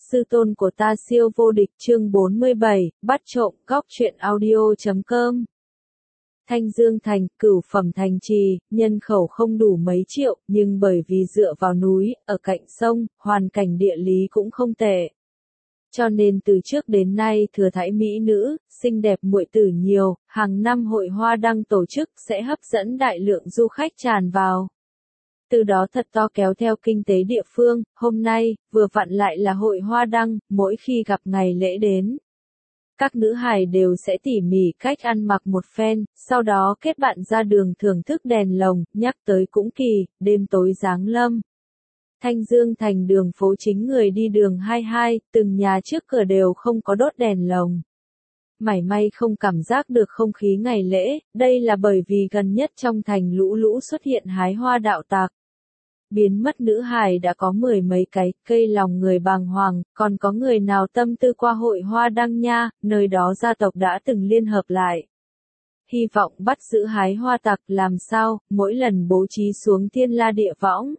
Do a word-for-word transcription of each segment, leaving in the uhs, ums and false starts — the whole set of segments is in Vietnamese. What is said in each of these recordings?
sư tôn của ta siêu vô địch chương bốn mươi bảy, bắt trộm, góc truyện audio chấm com. Thanh Dương Thành, cửu phẩm thành trì, nhân khẩu không đủ mấy triệu, nhưng bởi vì dựa vào núi, ở cạnh sông, hoàn cảnh địa lý cũng không tệ. Cho nên từ trước đến nay thừa thãi mỹ nữ, xinh đẹp muội tử nhiều, hàng năm hội hoa đăng tổ chức sẽ hấp dẫn đại lượng du khách tràn vào. Từ đó thật to kéo theo kinh tế địa phương, hôm nay, vừa vặn lại là hội hoa đăng, mỗi khi gặp ngày lễ đến. Các nữ hài đều sẽ tỉ mỉ cách ăn mặc một phen, sau đó kết bạn ra đường thưởng thức đèn lồng, nhắc tới cũng kỳ, đêm tối giáng lâm. Thanh Dương Thành đường phố chính người đi đường hai hai, từng nhà trước cửa đều không có đốt đèn lồng. Mảy may không cảm giác được không khí ngày lễ, đây là bởi vì gần nhất trong thành lũ lũ xuất hiện hái hoa đạo tặc. Biến mất nữ hài đã có mười mấy cái, cây lòng người bàng hoàng, còn có người nào tâm tư qua hội hoa đăng nha, nơi đó gia tộc đã từng liên hợp lại. Hy vọng bắt giữ hái hoa tặc làm sao, mỗi lần bố trí xuống thiên la địa võng.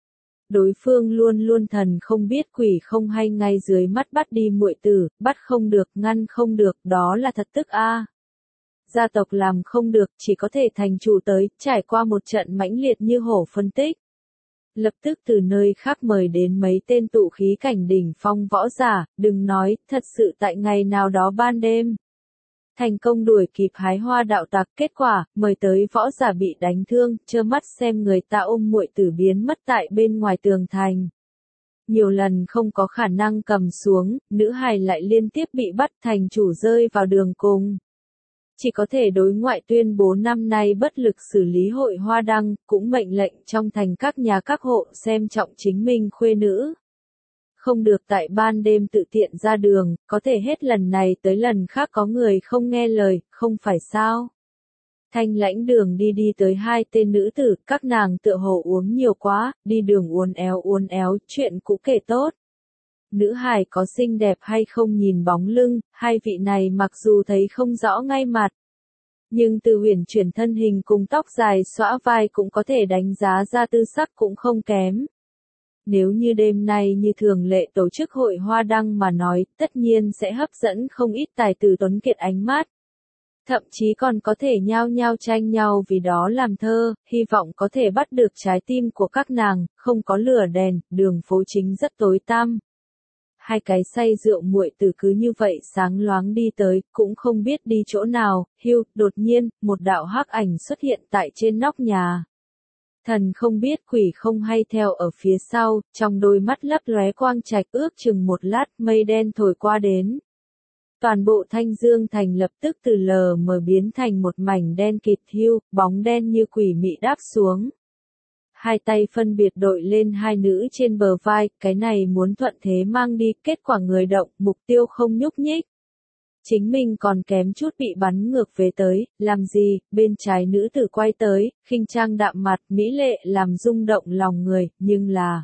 Đối phương luôn luôn thần không biết quỷ không hay ngay dưới mắt bắt đi muội tử, bắt không được, ngăn không được, đó là thật tức a. Gia tộc làm không được, chỉ có thể thành chủ tới, trải qua một trận mãnh liệt như hổ phân tích. Lập tức từ nơi khác mời đến mấy tên tụ khí cảnh đỉnh phong võ giả, đừng nói, thật sự tại ngày nào đó ban đêm. Thành công đuổi kịp hái hoa đạo tặc, kết quả, mời tới võ giả bị đánh thương, trơ mắt xem người ta ôm muội tử biến mất tại bên ngoài tường thành. Nhiều lần không có khả năng cầm xuống, nữ hài lại liên tiếp bị bắt, thành chủ rơi vào đường cùng. Chỉ có thể đối ngoại tuyên bố năm nay bất lực xử lý hội hoa đăng, cũng mệnh lệnh trong thành các nhà các hộ xem trọng chính mình khuê nữ. Không được tại ban đêm tự tiện ra đường, có thể hết lần này tới lần khác có người không nghe lời, không phải sao. Thanh lãnh đường đi đi tới hai tên nữ tử, các nàng tựa hồ uống nhiều quá, đi đường uốn éo uốn éo, chuyện cũ kể tốt. Nữ hài có xinh đẹp hay không nhìn bóng lưng, hai vị này mặc dù thấy không rõ ngay mặt. Nhưng từ huyền chuyển thân hình cùng tóc dài xõa vai cũng có thể đánh giá ra tư sắc cũng không kém. Nếu như đêm nay như thường lệ tổ chức hội hoa đăng mà nói, tất nhiên sẽ hấp dẫn không ít tài tử tuấn kiệt ánh mắt. Thậm chí còn có thể nhao nhao tranh nhau vì đó làm thơ, hy vọng có thể bắt được trái tim của các nàng, không có lửa đèn, đường phố chính rất tối tăm. Hai cái say rượu muội tử cứ như vậy sáng loáng đi tới, cũng không biết đi chỗ nào, hiu, đột nhiên, một đạo hắc ảnh xuất hiện tại trên nóc nhà. Thần không biết quỷ không hay theo ở phía sau, trong đôi mắt lấp lóe quang trạch ước chừng một lát mây đen thổi qua đến. Toàn bộ Thanh Dương Thành lập tức từ lờ mờ biến thành một mảnh đen kịt hiu, bóng đen như quỷ mị đáp xuống. Hai tay phân biệt đội lên hai nữ trên bờ vai, cái này muốn thuận thế mang đi, kết quả người động, mục tiêu không nhúc nhích. Chính mình còn kém chút bị bắn ngược về tới, làm gì, bên trái nữ tử quay tới, khinh trang đạm mặt, mỹ lệ làm rung động lòng người, nhưng là...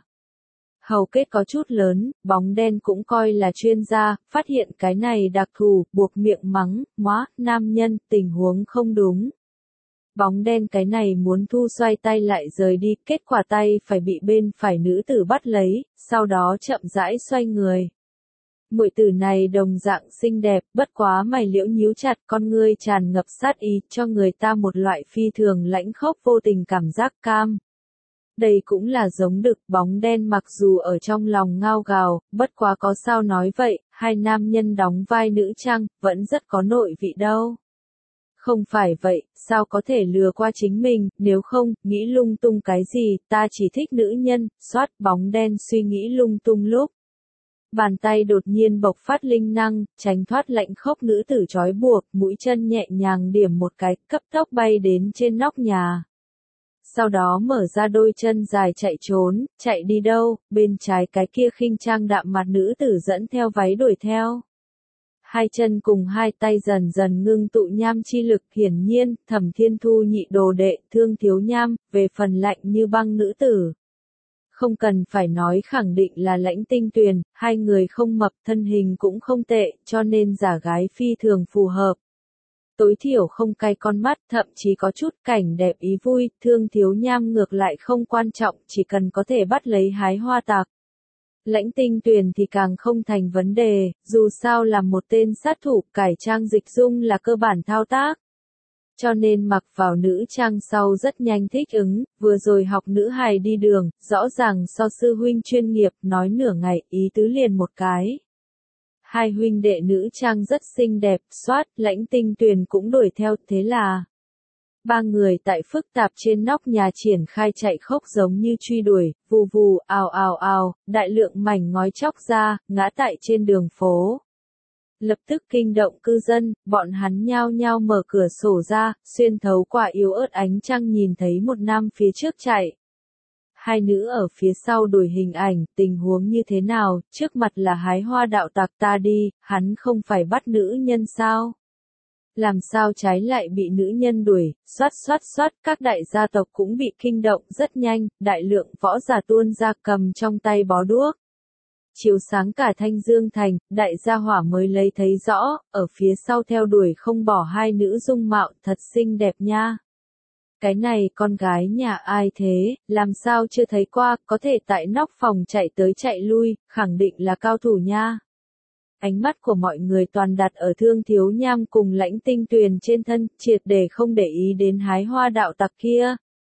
Hầu kết có chút lớn, bóng đen cũng coi là chuyên gia, phát hiện cái này đặc thù, buộc miệng mắng, móa, nam nhân, tình huống không đúng. Bóng đen cái này muốn thu xoay tay lại rời đi, kết quả tay phải bị bên phải nữ tử bắt lấy, sau đó chậm rãi xoay người. Muội tử này đồng dạng xinh đẹp, bất quá mày liễu nhíu chặt, con ngươi tràn ngập sát ý, cho người ta một loại phi thường lãnh khốc vô tình cảm giác cam. Đây cũng là giống đực, bóng đen mặc dù ở trong lòng ngao gào, bất quá có sao nói vậy, hai nam nhân đóng vai nữ trang, vẫn rất có nội vị đâu. Không phải vậy, sao có thể lừa qua chính mình, nếu không, nghĩ lung tung cái gì, ta chỉ thích nữ nhân, xoát bóng đen suy nghĩ lung tung lúc. Bàn tay đột nhiên bộc phát linh năng, tránh thoát lạnh khốc nữ tử trói buộc, mũi chân nhẹ nhàng điểm một cái, cấp tốc bay đến trên nóc nhà. Sau đó mở ra đôi chân dài chạy trốn, chạy đi đâu, bên trái cái kia khinh trang đạm mặt nữ tử dẫn theo váy đuổi theo. Hai chân cùng hai tay dần dần ngưng tụ nham chi lực, hiển nhiên, Thẩm Thiên Thu nhị đồ đệ, thương thiếu nham, về phần lạnh như băng nữ tử. Không cần phải nói khẳng định là Lãnh Tinh Tuyền, hai người không mập, thân hình cũng không tệ, cho nên giả gái phi thường phù hợp. Tối thiểu không cay con mắt, thậm chí có chút cảnh đẹp ý vui, thương thiếu nham ngược lại không quan trọng, chỉ cần có thể bắt lấy hái hoa tặc. Lãnh Tinh Tuyền thì càng không thành vấn đề, dù sao là một tên sát thủ, cải trang dịch dung là cơ bản thao tác. Cho nên mặc vào nữ trang sau rất nhanh thích ứng, vừa rồi học nữ hài đi đường, rõ ràng so sư huynh chuyên nghiệp, nói nửa ngày, ý tứ liền một cái. Hai huynh đệ nữ trang rất xinh đẹp, xoát, Lãnh Tinh Tuyền cũng đuổi theo, thế là ba người tại phức tạp trên nóc nhà triển khai chạy khốc giống như truy đuổi, vù vù, ào ào ào, đại lượng mảnh ngói chóc ra, ngã tại trên đường phố. Lập tức kinh động cư dân, bọn hắn nhao nhao mở cửa sổ ra, xuyên thấu qua yếu ớt ánh trăng nhìn thấy một nam phía trước chạy. Hai nữ ở phía sau đổi hình ảnh, tình huống như thế nào, trước mặt là hái hoa đạo tặc ta đi, hắn không phải bắt nữ nhân sao? Làm sao trái lại bị nữ nhân đuổi, xoát xoát xoát, các đại gia tộc cũng bị kinh động rất nhanh, đại lượng võ giả tuôn ra cầm trong tay bó đuốc. Chiếu sáng cả Thanh Dương Thành, đại gia hỏa mới lấy thấy rõ, ở phía sau theo đuổi không bỏ hai nữ dung mạo thật xinh đẹp nha. Cái này con gái nhà ai thế, làm sao chưa thấy qua, có thể tại nóc phòng chạy tới chạy lui, khẳng định là cao thủ nha. Ánh mắt của mọi người toàn đặt ở Thương Thiếu Nham cùng Lãnh Tinh Tuyền trên thân, triệt để không để ý đến hái hoa đạo tặc kia.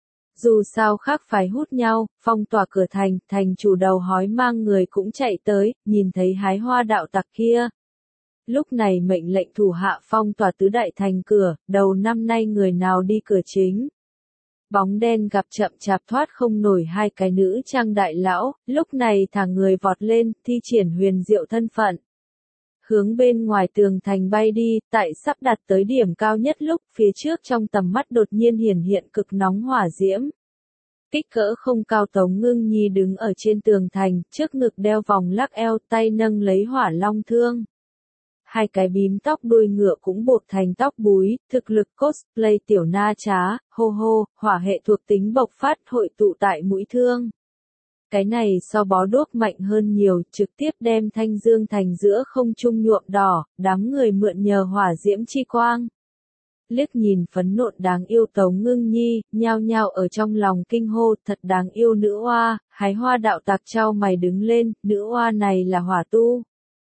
Dù sao khác phái hút nhau, phong tỏa cửa thành, thành chủ đầu hói mang người cũng chạy tới, nhìn thấy hái hoa đạo tặc kia. Lúc này mệnh lệnh thủ hạ phong tỏa tứ đại thành cửa, đầu năm nay người nào đi cửa chính. Bóng đen gặp chậm chạp thoát không nổi hai cái nữ trang đại lão, lúc này thả người vọt lên, thi triển huyền diệu thân phận. Hướng bên ngoài tường thành bay đi, tại sắp đặt tới điểm cao nhất lúc phía trước trong tầm mắt đột nhiên hiển hiện cực nóng hỏa diễm. Kích cỡ không cao Tống Ngưng Nhi đứng ở trên tường thành, trước ngực đeo vòng lắc eo, tay nâng lấy hỏa long thương. Hai cái bím tóc đuôi ngựa cũng bột thành tóc búi, thực lực cosplay tiểu na trá, hô hô, hỏa hệ thuộc tính bộc phát hội tụ tại mũi thương. Cái này so bó đuốc mạnh hơn nhiều, trực tiếp đem Thanh Dương Thành giữa không trung nhuộm đỏ, đám người mượn nhờ hỏa diễm chi quang. Liếc nhìn phấn nộn đáng yêu Tống Ngưng Nhi, nhao nhao ở trong lòng kinh hô, thật đáng yêu nữ oa, hái hoa đạo tặc trao mày đứng lên, nữ oa này là hỏa tu.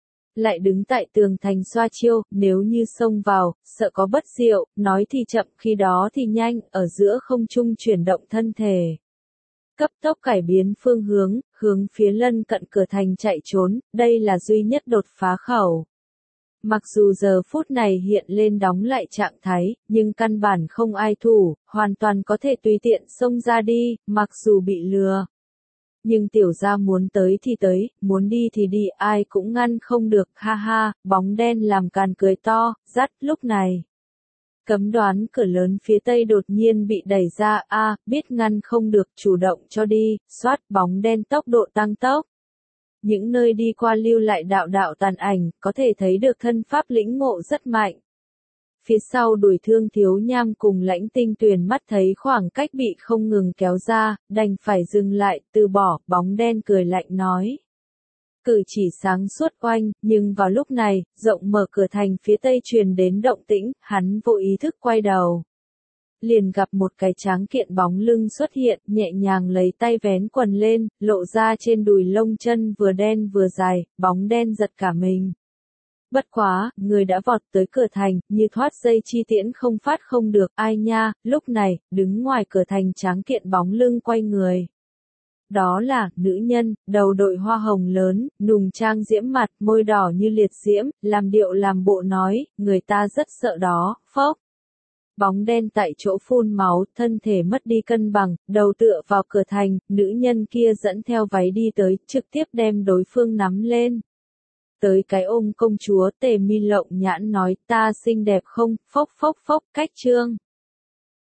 Lại đứng tại tường thành xoa chiêu, nếu như xông vào, sợ có bất diệu, nói thì chậm khi đó thì nhanh, ở giữa không trung chuyển động thân thể. Cấp tốc cải biến phương hướng, hướng phía lân cận cửa thành chạy trốn, đây là duy nhất đột phá khẩu. Mặc dù giờ phút này hiện lên đóng lại trạng thái, nhưng căn bản không ai thủ, hoàn toàn có thể tùy tiện xông ra đi, mặc dù bị lừa. Nhưng tiểu gia muốn tới thì tới, muốn đi thì đi, ai cũng ngăn không được, ha ha, bóng đen làm càn cười to, dắt lúc này. Cấm đoán cửa lớn phía tây đột nhiên bị đẩy ra, a biết ngăn không được chủ động cho đi, xoát bóng đen tốc độ tăng tốc. Những nơi đi qua lưu lại đạo đạo tàn ảnh, có thể thấy được thân pháp lĩnh ngộ rất mạnh. Phía sau đuổi Thương Thiếu Nham cùng Lãnh Tinh Tuyền mắt thấy khoảng cách bị không ngừng kéo ra, đành phải dừng lại, từ bỏ, bóng đen cười lạnh nói. Cử chỉ sáng suốt oanh, nhưng vào lúc này, rộng mở cửa thành phía tây truyền đến động tĩnh, hắn vô ý thức quay đầu. Liền gặp một cái tráng kiện bóng lưng xuất hiện, nhẹ nhàng lấy tay vén quần lên, lộ ra trên đùi lông chân vừa đen vừa dài, bóng đen giật cả mình. Bất quá, người đã vọt tới cửa thành, như thoát dây chi tiễn không phát không được, ai nha, lúc này, đứng ngoài cửa thành tráng kiện bóng lưng quay người. Đó là, nữ nhân, đầu đội hoa hồng lớn, nùng trang diễm mặt, môi đỏ như liệt diễm, làm điệu làm bộ nói, người ta rất sợ đó, phốc. Bóng đen tại chỗ phun máu, thân thể mất đi cân bằng, đầu tựa vào cửa thành, nữ nhân kia dẫn theo váy đi tới, trực tiếp đem đối phương nắm lên. Tới cái ôm công chúa Tề Mi lộng nhãn nói, ta xinh đẹp không, phốc phốc phốc, cách trương.